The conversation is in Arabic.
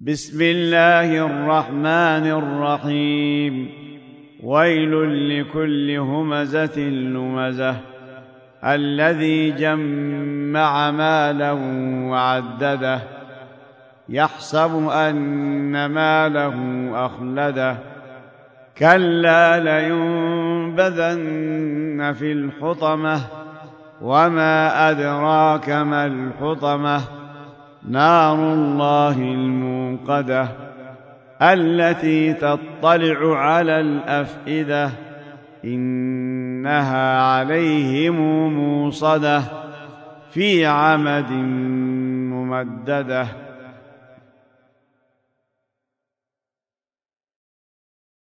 بسم الله الرحمن الرحيم. ويل لكل همزة لمزة الذي جمع مالا وعدده يحسب أن ماله أخلده كلا لينبذن في الحطمة وما أدراك ما الحطمة نار الله الموقدة التي تطلع على الأفئدة إنها عليهم موصدة في عمد ممددة.